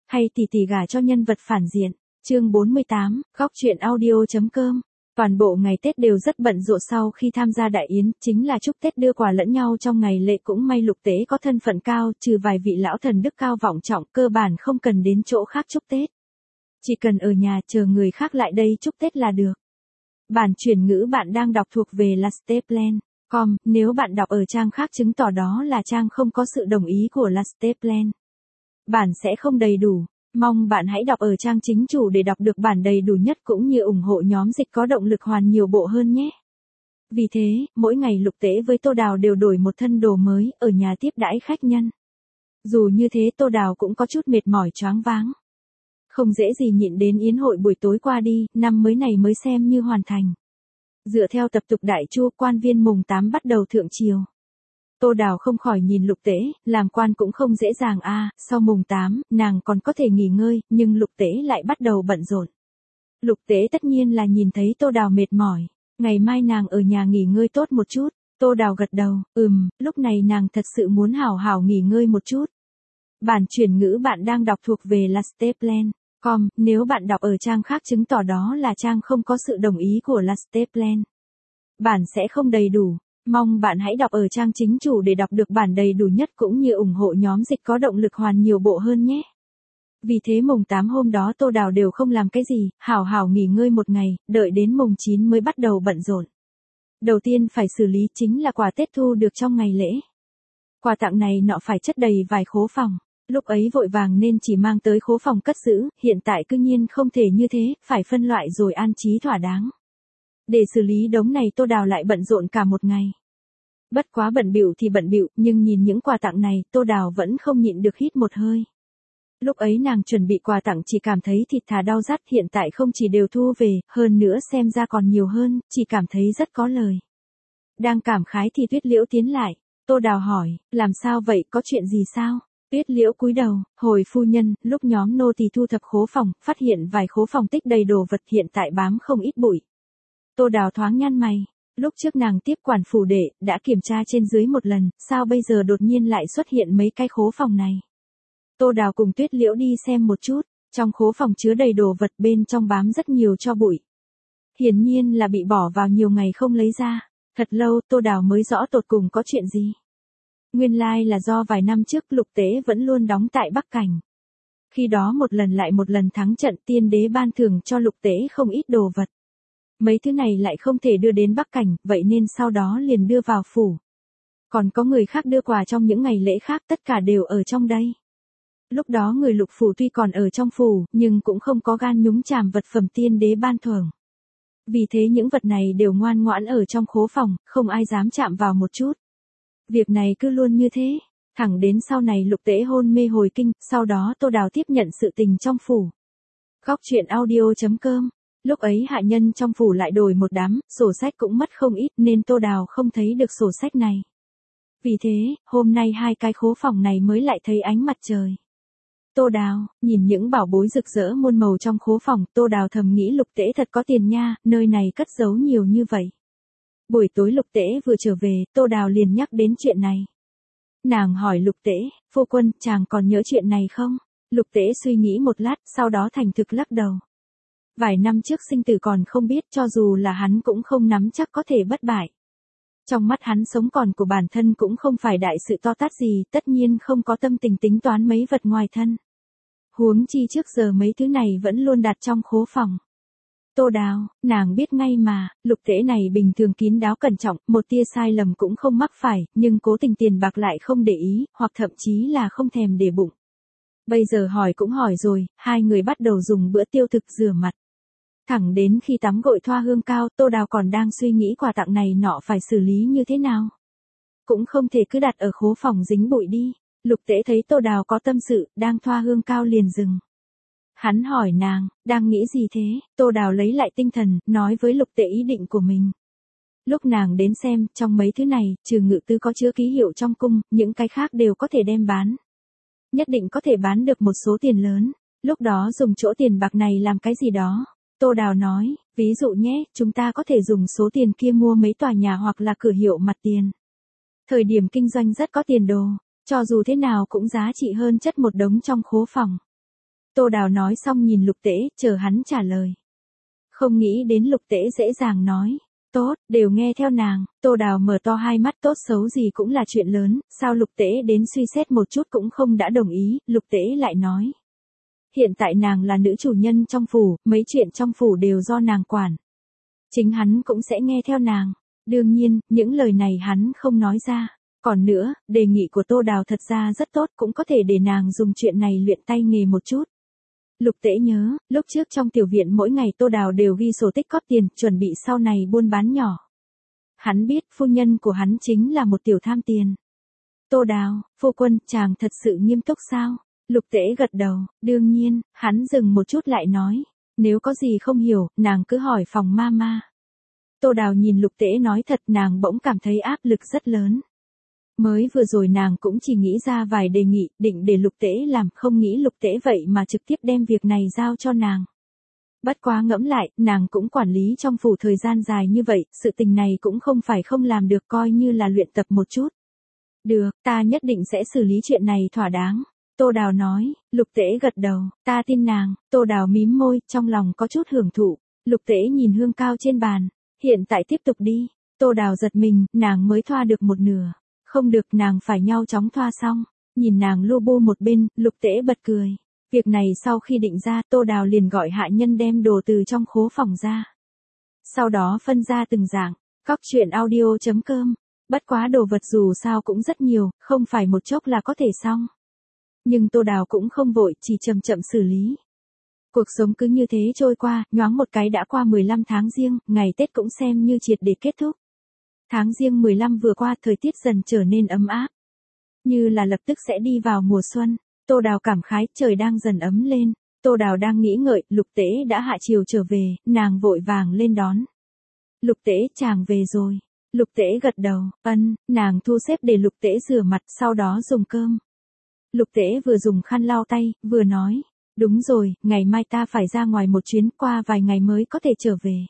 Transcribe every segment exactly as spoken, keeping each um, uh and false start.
Hay tỷ tỷ gả cho nhân vật phản diện. Chương bốn mươi tám, góc truyện audio.com. Toàn bộ ngày Tết đều rất bận rộn sau khi tham gia đại yến, chính là chúc Tết đưa quà lẫn nhau trong ngày lễ. Cũng may Lục Tế có thân phận cao, trừ vài vị lão thần đức cao vọng trọng, cơ bản không cần đến chỗ khác chúc Tết. Chỉ cần ở nhà chờ người khác lại đây chúc Tết là được. Bản chuyển ngữ bạn đang đọc thuộc về lasteplan chấm com, nếu bạn đọc ở trang khác chứng tỏ đó là trang không có sự đồng ý của Lasteplan. Bản sẽ không đầy đủ. Mong bạn hãy đọc ở trang chính chủ để đọc được bản đầy đủ nhất cũng như ủng hộ nhóm dịch có động lực hoàn nhiều bộ hơn nhé. Vì thế, mỗi ngày Lục Tế với Tô Đào đều đổi một thân đồ mới, ở nhà tiếp đãi khách nhân. Dù như thế Tô Đào cũng có chút mệt mỏi choáng váng. Không dễ gì nhịn đến yến hội buổi tối qua đi, năm mới này mới xem như hoàn thành. Dựa theo tập tục đại chu, quan viên mùng tám bắt đầu thượng triều. Tô Đào không khỏi nhìn Lục Tế, làm quan cũng không dễ dàng a, à, sau mùng tám, nàng còn có thể nghỉ ngơi, nhưng Lục Tế lại bắt đầu bận rộn. Lục Tế tất nhiên là nhìn thấy Tô Đào mệt mỏi, ngày mai nàng ở nhà nghỉ ngơi tốt một chút. Tô Đào gật đầu, ừm, lúc này nàng thật sự muốn hảo hảo nghỉ ngơi một chút. Bản chuyển ngữ bạn đang đọc thuộc về Lasteplan chấm com, nếu bạn đọc ở trang khác chứng tỏ đó là trang không có sự đồng ý của Lasteplan. Bản sẽ không đầy đủ. Mong bạn hãy đọc ở trang chính chủ để đọc được bản đầy đủ nhất cũng như ủng hộ nhóm dịch có động lực hoàn nhiều bộ hơn nhé. Vì thế mùng tám hôm đó Tô Đào đều không làm cái gì, hảo hảo nghỉ ngơi một ngày, đợi đến mùng chín mới bắt đầu bận rộn. Đầu tiên phải xử lý chính là quà Tết thu được trong ngày lễ. Quà tặng này nọ phải chất đầy vài khố phòng. Lúc ấy vội vàng nên chỉ mang tới khố phòng cất giữ, hiện tại cư nhiên không thể như thế, phải phân loại rồi an trí thỏa đáng. Để xử lý đống này Tô Đào lại bận rộn cả một ngày. Bất quá bận bịu thì bận bịu, nhưng nhìn những quà tặng này, Tô Đào vẫn không nhịn được hít một hơi. Lúc ấy nàng chuẩn bị quà tặng chỉ cảm thấy thịt thà đau rát, hiện tại không chỉ đều thu về, hơn nữa xem ra còn nhiều hơn, chỉ cảm thấy rất có lời. Đang cảm khái thì Tuyết Liễu tiến lại, Tô Đào hỏi, làm sao vậy, có chuyện gì sao? Tuyết Liễu cúi đầu, hồi phu nhân, lúc nhóm nô tỳ thu thập khố phòng, phát hiện vài khố phòng tích đầy đồ vật, hiện tại bám không ít bụi. Tô Đào thoáng nhăn mày, lúc trước nàng tiếp quản phủ đệ, đã kiểm tra trên dưới một lần, sao bây giờ đột nhiên lại xuất hiện mấy cái khố phòng này. Tô Đào cùng Tuyết Liễu đi xem một chút, trong khố phòng chứa đầy đồ vật, bên trong bám rất nhiều tro bụi. Hiển nhiên là bị bỏ vào nhiều ngày không lấy ra, thật lâu Tô Đào mới rõ tột cùng có chuyện gì. Nguyên lai là do vài năm trước Lục Tế vẫn luôn đóng tại Bắc Cảnh. Khi đó một lần lại một lần thắng trận, tiên đế ban thưởng cho Lục Tế không ít đồ vật. Mấy thứ này lại không thể đưa đến Bắc Cảnh, vậy nên sau đó liền đưa vào phủ. Còn có người khác đưa quà trong những ngày lễ khác, tất cả đều ở trong đây. Lúc đó người Lục phủ tuy còn ở trong phủ, nhưng cũng không có gan nhúng chàm vật phẩm tiên đế ban thưởng. Vì thế những vật này đều ngoan ngoãn ở trong khố phòng, không ai dám chạm vào một chút. Việc này cứ luôn như thế, thẳng đến sau này Lục Tế hôn mê hồi kinh, sau đó Tô Đào tiếp nhận sự tình trong phủ. Góc truyện audio.com. Lúc ấy hạ nhân trong phủ lại đổi một đám, sổ sách cũng mất không ít nên Tô Đào không thấy được sổ sách này. Vì thế, hôm nay hai cái khố phòng này mới lại thấy ánh mặt trời. Tô Đào, nhìn những bảo bối rực rỡ muôn màu trong khố phòng, Tô Đào thầm nghĩ Lục Tế thật có tiền nha, nơi này cất giấu nhiều như vậy. Buổi tối Lục Tế vừa trở về, Tô Đào liền nhắc đến chuyện này. Nàng hỏi Lục Tế, phu quân, chàng còn nhớ chuyện này không? Lục Tế suy nghĩ một lát, sau đó thành thực lắc đầu. Vài năm trước sinh tử còn không biết, cho dù là hắn cũng không nắm chắc có thể bất bại. Trong mắt hắn sống còn của bản thân cũng không phải đại sự to tát gì, tất nhiên không có tâm tình tính toán mấy vật ngoài thân. Huống chi trước giờ mấy thứ này vẫn luôn đặt trong khố phòng. Tô Đào, nàng biết ngay mà, Lục Tế này bình thường kín đáo cẩn trọng, một tia sai lầm cũng không mắc phải, nhưng cố tình tiền bạc lại không để ý, hoặc thậm chí là không thèm để bụng. Bây giờ hỏi cũng hỏi rồi, hai người bắt đầu dùng bữa tiêu thực rửa mặt. Thẳng đến khi tắm gội thoa hương cao, Tô Đào còn đang suy nghĩ quà tặng này nọ phải xử lý như thế nào. Cũng không thể cứ đặt ở khố phòng dính bụi đi. Lục Tế thấy Tô Đào có tâm sự, đang thoa hương cao liền dừng. Hắn hỏi nàng, đang nghĩ gì thế? Tô Đào lấy lại tinh thần, nói với Lục Tế ý định của mình. Lúc nàng đến xem, trong mấy thứ này, trừ ngự tư có chứa ký hiệu trong cung, những cái khác đều có thể đem bán. Nhất định có thể bán được một số tiền lớn. Lúc đó dùng chỗ tiền bạc này làm cái gì đó. Tô Đào nói, ví dụ nhé, chúng ta có thể dùng số tiền kia mua mấy tòa nhà hoặc là cửa hiệu mặt tiền. Thời điểm kinh doanh rất có tiền đồ, cho dù thế nào cũng giá trị hơn chất một đống trong khố phòng. Tô Đào nói xong nhìn Lục Tễ, chờ hắn trả lời. Không nghĩ đến Lục Tễ dễ dàng nói. Tốt, đều nghe theo nàng. Tô Đào mở to hai mắt, tốt xấu gì cũng là chuyện lớn, sao Lục Tễ đến suy xét một chút cũng không đã đồng ý. Lục Tễ lại nói. Hiện tại nàng là nữ chủ nhân trong phủ, mấy chuyện trong phủ đều do nàng quản. Chính hắn cũng sẽ nghe theo nàng. Đương nhiên, những lời này hắn không nói ra. Còn nữa, đề nghị của Tô Đào thật ra rất tốt, cũng có thể để nàng dùng chuyện này luyện tay nghề một chút. Lục Tễ nhớ, lúc trước trong tiểu viện mỗi ngày Tô Đào đều ghi sổ tích góp tiền, chuẩn bị sau này buôn bán nhỏ. Hắn biết phu nhân của hắn chính là một tiểu tham tiền. Tô Đào, phu quân, chàng thật sự nghiêm túc sao? Lục Tễ gật đầu, đương nhiên. Hắn dừng một chút lại nói, nếu có gì không hiểu, nàng cứ hỏi phòng mama. Tô Đào nhìn Lục Tễ nói thật, nàng bỗng cảm thấy áp lực rất lớn. Mới vừa rồi nàng cũng chỉ nghĩ ra vài đề nghị, định để Lục Tễ làm, không nghĩ Lục Tễ vậy mà trực tiếp đem việc này giao cho nàng. Bất quá ngẫm lại, nàng cũng quản lý trong phủ thời gian dài như vậy, sự tình này cũng không phải không làm được, coi như là luyện tập một chút. Được, ta nhất định sẽ xử lý chuyện này thỏa đáng. Tô Đào nói. Lục Tễ gật đầu, ta tin nàng. Tô Đào mím môi, trong lòng có chút hưởng thụ. Lục Tễ nhìn hương cao trên bàn. Hiện tại tiếp tục đi. Tô Đào giật mình, nàng mới thoa được một nửa. Không được, nàng phải nhanh chóng thoa xong. Nhìn nàng lu bu một bên, Lục Tễ bật cười. Việc này sau khi định ra, Tô Đào liền gọi hạ nhân đem đồ từ trong khố phòng ra. Sau đó phân ra từng dạng. Cóc truyện audio chấm com. Bất quá đồ vật dù sao cũng rất nhiều, không phải một chốc là có thể xong. Nhưng Tô Đào cũng không vội, chỉ chậm chậm xử lý. Cuộc sống cứ như thế trôi qua, nhoáng một cái đã qua mười lăm tháng Giêng, ngày Tết cũng xem như triệt để kết thúc. Tháng Giêng mười lăm vừa qua, thời tiết dần trở nên ấm áp. Như là lập tức sẽ đi vào mùa xuân. Tô Đào cảm khái, trời đang dần ấm lên. Tô Đào đang nghĩ ngợi, Lục Tễ đã hạ chiều trở về, nàng vội vàng lên đón. Lục Tễ, chàng về rồi. Lục Tễ gật đầu, ân, nàng thu xếp để Lục Tễ rửa mặt, sau đó dùng cơm. Lục Tễ vừa dùng khăn lau tay, vừa nói, đúng rồi, ngày mai ta phải ra ngoài một chuyến, qua vài ngày mới có thể trở về.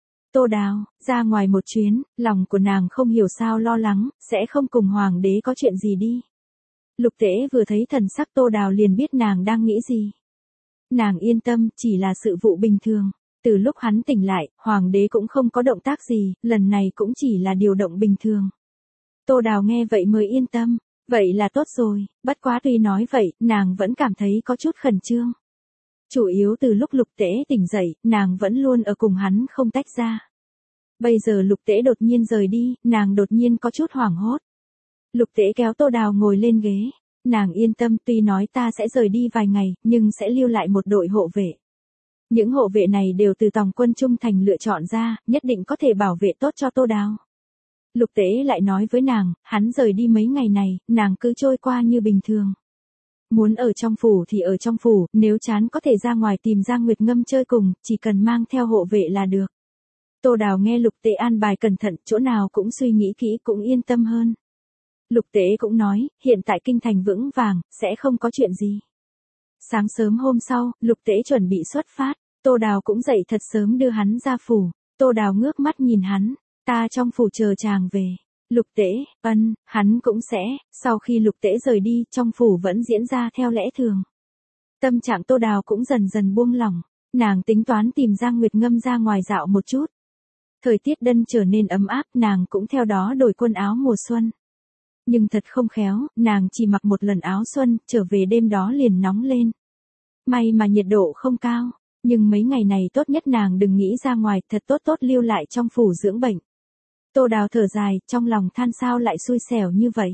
Tô Đào, ra ngoài một chuyến, lòng của nàng không hiểu sao lo lắng, sẽ không cùng hoàng đế có chuyện gì đi. Lục Tễ vừa thấy thần sắc Tô Đào liền biết nàng đang nghĩ gì. Nàng yên tâm, chỉ là sự vụ bình thường. Từ lúc hắn tỉnh lại, hoàng đế cũng không có động tác gì, lần này cũng chỉ là điều động bình thường. Tô Đào nghe vậy mới yên tâm. Vậy là tốt rồi, bất quá tuy nói vậy, nàng vẫn cảm thấy có chút khẩn trương. Chủ yếu từ lúc Lục Tễ tỉnh dậy, nàng vẫn luôn ở cùng hắn không tách ra. Bây giờ Lục Tễ đột nhiên rời đi, nàng đột nhiên có chút hoảng hốt. Lục Tễ kéo Tô Đào ngồi lên ghế. Nàng yên tâm, tuy nói ta sẽ rời đi vài ngày, nhưng sẽ lưu lại một đội hộ vệ. Những hộ vệ này đều từ tòng quân trung thành lựa chọn ra, nhất định có thể bảo vệ tốt cho Tô Đào. Lục Tễ lại nói với nàng, hắn rời đi mấy ngày này, nàng cứ trôi qua như bình thường. Muốn ở trong phủ thì ở trong phủ, nếu chán có thể ra ngoài tìm Giang Nguyệt Ngâm chơi cùng, chỉ cần mang theo hộ vệ là được. Tô Đào nghe Lục Tễ an bài cẩn thận, chỗ nào cũng suy nghĩ kỹ, cũng yên tâm hơn. Lục Tễ cũng nói, hiện tại kinh thành vững vàng, sẽ không có chuyện gì. Sáng sớm hôm sau, Lục Tễ chuẩn bị xuất phát, Tô Đào cũng dậy thật sớm đưa hắn ra phủ. Tô Đào ngước mắt nhìn hắn, ta trong phủ chờ chàng về. Lục Tễ, ân, hắn cũng sẽ. Sau khi Lục Tễ rời đi, trong phủ vẫn diễn ra theo lẽ thường. Tâm trạng Tô Đào cũng dần dần buông lỏng, nàng tính toán tìm Giang Nguyệt Ngâm ra ngoài dạo một chút. Thời tiết đân trở nên ấm áp, nàng cũng theo đó đổi quần áo mùa xuân. Nhưng thật không khéo, nàng chỉ mặc một lần áo xuân, trở về đêm đó liền nóng lên. May mà nhiệt độ không cao, nhưng mấy ngày này tốt nhất nàng đừng nghĩ ra ngoài, thật tốt tốt lưu lại trong phủ dưỡng bệnh. Tô Đào thở dài, trong lòng than sao lại xui xẻo như vậy.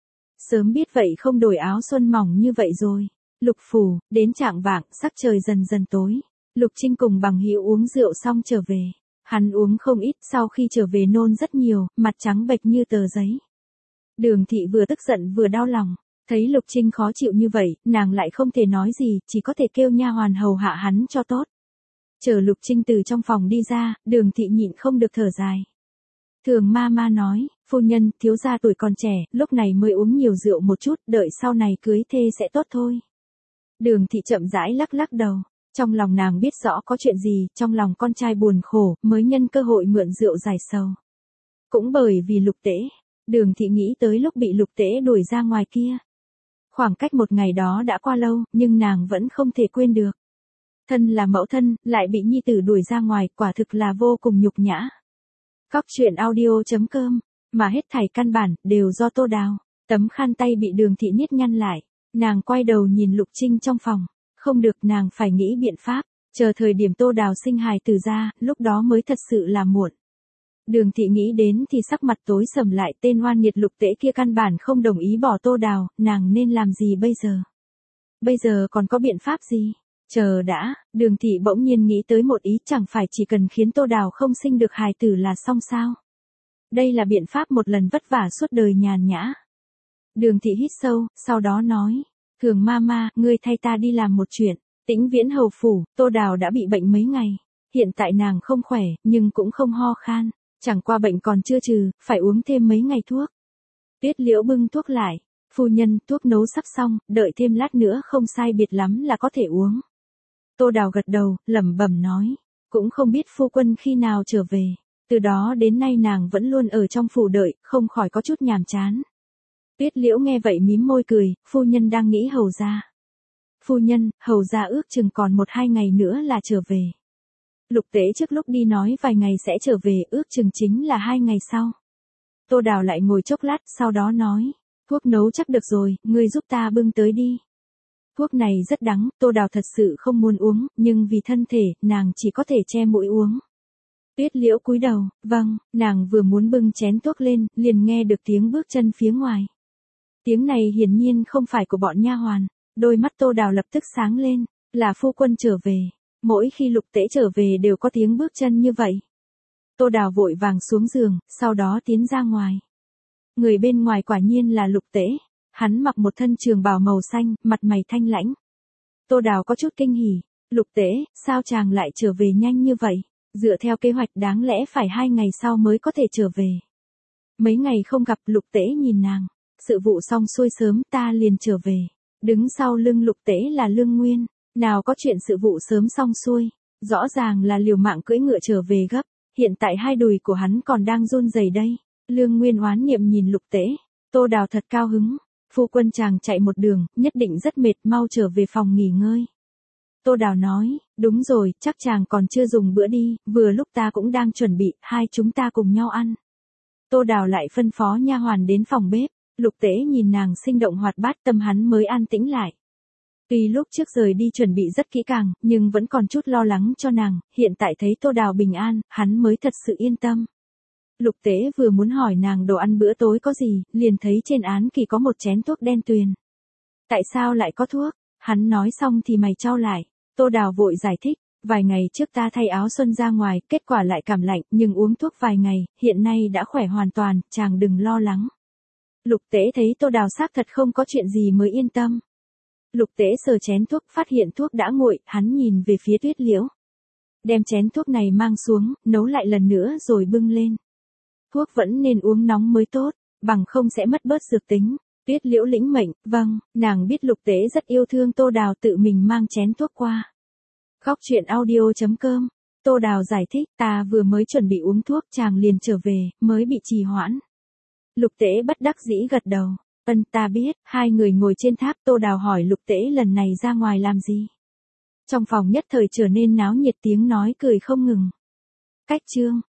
Sớm biết vậy không đổi áo xuân mỏng như vậy rồi. Lục phủ, đến trạng vạng, sắc trời dần dần tối. Lục Trinh cùng Bằng Hữu uống rượu xong trở về. Hắn uống không ít, sau khi trở về nôn rất nhiều, mặt trắng bệch như tờ giấy. Đường Thị vừa tức giận vừa đau lòng, thấy Lục Trinh khó chịu như vậy, nàng lại không thể nói gì, chỉ có thể kêu nha hoàn hầu hạ hắn cho tốt. Chờ Lục Trinh từ trong phòng đi ra, Đường Thị nhịn không được thở dài. Thường ma ma nói, phu nhân, thiếu gia tuổi còn trẻ, lúc này mới uống nhiều rượu một chút, đợi sau này cưới thê sẽ tốt thôi. Đường Thị chậm rãi lắc lắc đầu, trong lòng nàng biết rõ có chuyện gì, trong lòng con trai buồn khổ, mới nhân cơ hội mượn rượu giải sầu. Cũng bởi vì Lục Tễ, Đường Thị nghĩ tới lúc bị Lục Tễ đuổi ra ngoài kia. Khoảng cách một ngày đó đã qua lâu, nhưng nàng vẫn không thể quên được. Thân là mẫu thân, lại bị nhi tử đuổi ra ngoài, quả thực là vô cùng nhục nhã. Cóc truyện audio chấm com, mà hết thảy căn bản, đều do Tô Đào. Tấm khăn tay bị Đường Thị niết nhăn lại. Nàng quay đầu nhìn Lục Trinh trong phòng. Không được, nàng phải nghĩ biện pháp. Chờ thời điểm Tô Đào sinh hài tử ra, lúc đó mới thật sự là muộn. Đường Thị nghĩ đến thì sắc mặt tối sầm lại, tên oan nghiệt Lục Tễ kia căn bản không đồng ý bỏ Tô Đào, nàng nên làm gì bây giờ? Bây giờ còn có biện pháp gì? Chờ đã, Đường Thị bỗng nhiên nghĩ tới một ý, chẳng phải chỉ cần khiến Tô Đào không sinh được hài tử là xong sao? Đây là biện pháp một lần vất vả suốt đời nhàn nhã. Đường Thị hít sâu, sau đó nói, Thường Mama, ngươi thay ta đi làm một chuyện. Tĩnh Viễn hầu phủ, Tô Đào đã bị bệnh mấy ngày. Hiện tại nàng không khỏe, nhưng cũng không ho khan. Chẳng qua bệnh còn chưa trừ, phải uống thêm mấy ngày thuốc. Tuyết Liễu bưng thuốc lại. Phu nhân, thuốc nấu sắp xong, đợi thêm lát nữa không sai biệt lắm là có thể uống. Tô Đào gật đầu, lẩm bẩm nói. Cũng không biết phu quân khi nào trở về. Từ đó đến nay nàng vẫn luôn ở trong phủ đợi, không khỏi có chút nhàm chán. Tuyết Liễu nghe vậy mím môi cười, phu nhân đang nghĩ hầu gia. Phu nhân, hầu gia ước chừng còn một hai ngày nữa là trở về. Lục Tế trước lúc đi nói vài ngày sẽ trở về, ước chừng chính là hai ngày sau. Tô Đào lại ngồi chốc lát, sau đó nói, thuốc nấu chắc được rồi, ngươi giúp ta bưng tới đi. Thuốc này rất đắng, Tô Đào thật sự không muốn uống, nhưng vì thân thể, nàng chỉ có thể che mũi uống. Tuyết Liễu cúi đầu, vâng, nàng vừa muốn bưng chén thuốc lên, liền nghe được tiếng bước chân phía ngoài. Tiếng này hiển nhiên không phải của bọn nha hoàn, đôi mắt Tô Đào lập tức sáng lên, là phu quân trở về. Mỗi khi Lục Tễ trở về đều có tiếng bước chân như vậy. Tô Đào vội vàng xuống giường, sau đó tiến ra ngoài. Người bên ngoài quả nhiên là Lục Tễ, hắn mặc một thân trường bào màu xanh, mặt mày thanh lãnh. Tô Đào có chút kinh hỉ, Lục Tễ, sao chàng lại trở về nhanh như vậy? Dựa theo kế hoạch đáng lẽ phải hai ngày sau mới có thể trở về. Mấy ngày không gặp, Lục Tễ nhìn nàng, sự vụ xong xuôi sớm ta liền trở về. Đứng sau lưng Lục Tễ là Lương Nguyên, nào có chuyện sự vụ sớm xong xuôi, rõ ràng là liều mạng cưỡi ngựa trở về gấp, hiện tại hai đùi của hắn còn đang run rẩy đây. Lương Nguyên oán niệm nhìn Lục Tễ, Tô Đào thật cao hứng, phu quân chàng chạy một đường, nhất định rất mệt, mau trở về phòng nghỉ ngơi. Tô Đào nói, đúng rồi, chắc chàng còn chưa dùng bữa đi, vừa lúc ta cũng đang chuẩn bị, hai chúng ta cùng nhau ăn. Tô Đào lại phân phó nha hoàn đến phòng bếp, Lục Tễ nhìn nàng sinh động hoạt bát, tâm hắn mới an tĩnh lại. Tuy lúc trước rời đi chuẩn bị rất kỹ càng, nhưng vẫn còn chút lo lắng cho nàng, hiện tại thấy Tô Đào bình an, hắn mới thật sự yên tâm. Lục Tễ vừa muốn hỏi nàng đồ ăn bữa tối có gì, liền thấy trên án kỳ có một chén thuốc đen tuyền. Tại sao lại có thuốc? Hắn nói xong thì mày chau lại. Tô Đào vội giải thích, vài ngày trước ta thay áo xuân ra ngoài, kết quả lại cảm lạnh, nhưng uống thuốc vài ngày, hiện nay đã khỏe hoàn toàn, chàng đừng lo lắng. Lục Tế thấy Tô Đào xác thật không có chuyện gì mới yên tâm. Lục Tế sờ chén thuốc, phát hiện thuốc đã nguội, hắn nhìn về phía Tuyết Liễu. Đem chén thuốc này mang xuống, nấu lại lần nữa rồi bưng lên. Thuốc vẫn nên uống nóng mới tốt, bằng không sẽ mất bớt dược tính. Tuyết Liễu lĩnh mệnh, vâng, nàng biết Lục Tế rất yêu thương Tô Đào, tự mình mang chén thuốc qua. Cóc truyện audio chấm com, Tô Đào giải thích, ta vừa mới chuẩn bị uống thuốc chàng liền trở về, mới bị trì hoãn. Lục Tế bất đắc dĩ gật đầu, ân ta biết, hai người ngồi trên tháp, Tô Đào hỏi Lục Tế lần này ra ngoài làm gì. Trong phòng nhất thời trở nên náo nhiệt, tiếng nói cười không ngừng. Cách chương